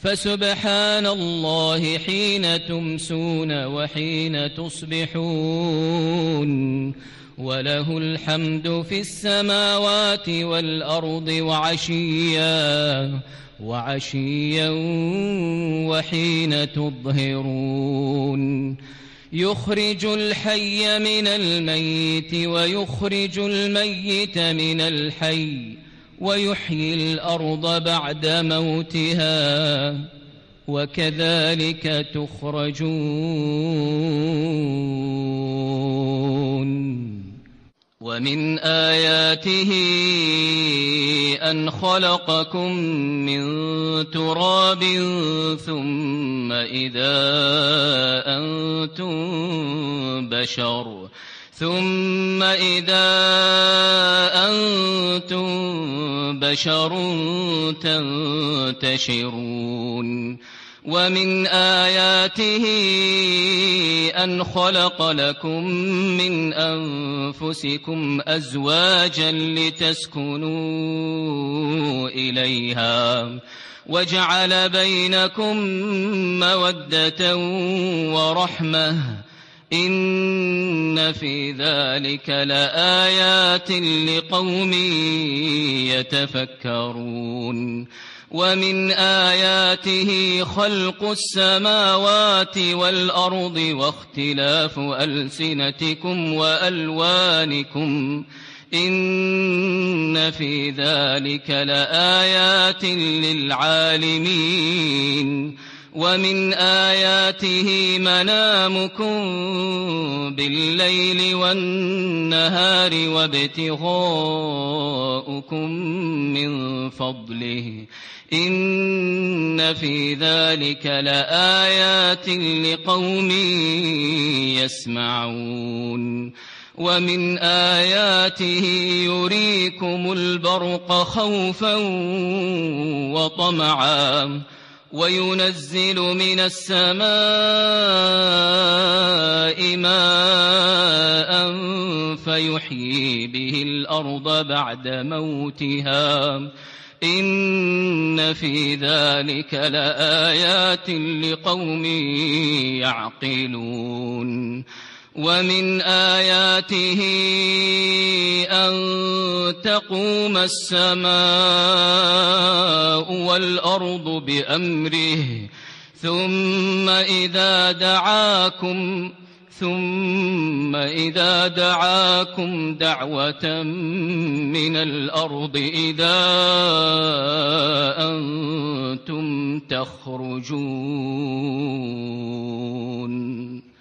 فسبحان الله حين تمسون وحين تصبحون وله الحمد في السماوات والأرض وعشيا وحين تظهرون يخرج الحي من الميت ويخرج الميت من الحي ويحيي الأرض بعد موتها وكذلك تخرجون ومن آياته أن خلقكم من تراب ثم إذا أنتم بشر تنتشرون ومن آياته أن خلق لكم من أنفسكم أزواجا لتسكنوا إليها وجعل بينكم مودة ورحمة إن في ذلك لآيات لقوم يتفكرون ومن آياته خلق السماوات والأرض واختلاف ألسنتكم وألوانكم إن في ذلك لآيات للعالمين ومن آياته منامكم بالليل والنهار وابتغاؤكم من فضله إن في ذلك لآيات لقوم يسمعون ومن آياته يريكم البرق خوفا وطمعا وينزل من السماء ماء فيحيي به الأرض بعد موتها إن في ذلك لآيات لقوم يعقلون ومن آياته أن تقوم السماء والأرض بأمره ثم إذا دعاكم دعوة من الأرض إذا أنتم تخرجون